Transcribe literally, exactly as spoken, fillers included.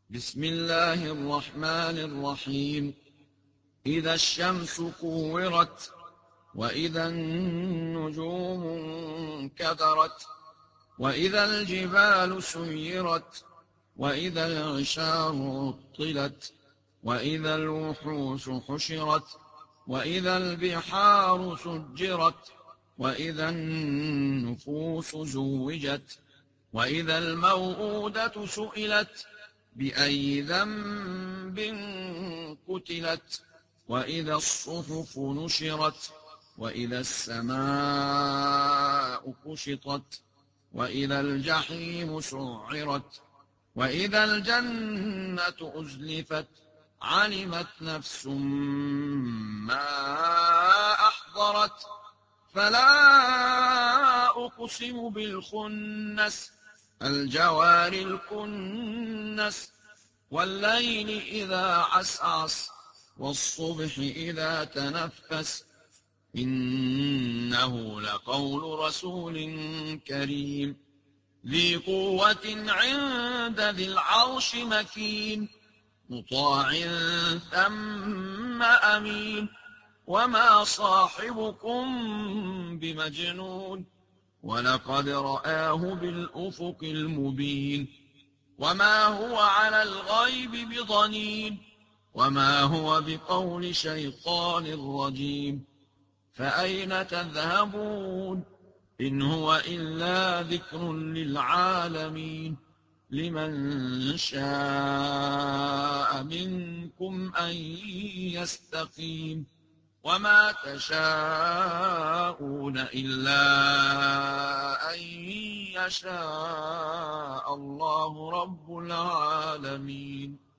بسم الله الرحمن الرحيم. إذا الشمس كورت وإذا النجوم انكدرت وإذا الجبال سيرت وإذا العشار عطلت وإذا الوحوش حشرت وإذا البحار سجرت وإذا النفوس زوجت وإذا الموءودة سئلت بأي ذنب قتلت وإذا الصحف نشرت وإذا السماء كشطت وإذا الجحيم سعرت وإذا الجنة أزلفت علمت نفس ما أحضرت فلا أقسم بالخنس الجوار الكنس والليل إذا عسعس والصبح إذا تنفس إنه لقول رسول كريم ذي قوة عند ذي العرش مكين مطاع ثم أمين وما صاحبكم بمجنون ولقد رآه بالأفق المبين وما هو على الغيب بضنين وما هو بقول شيطان رجيم فأين تذهبون إن هو إلا ذكر للعالمين لمن شاء منكم أن يستقيم وما تشاءون إلا أن يشاء الله رب العالمين.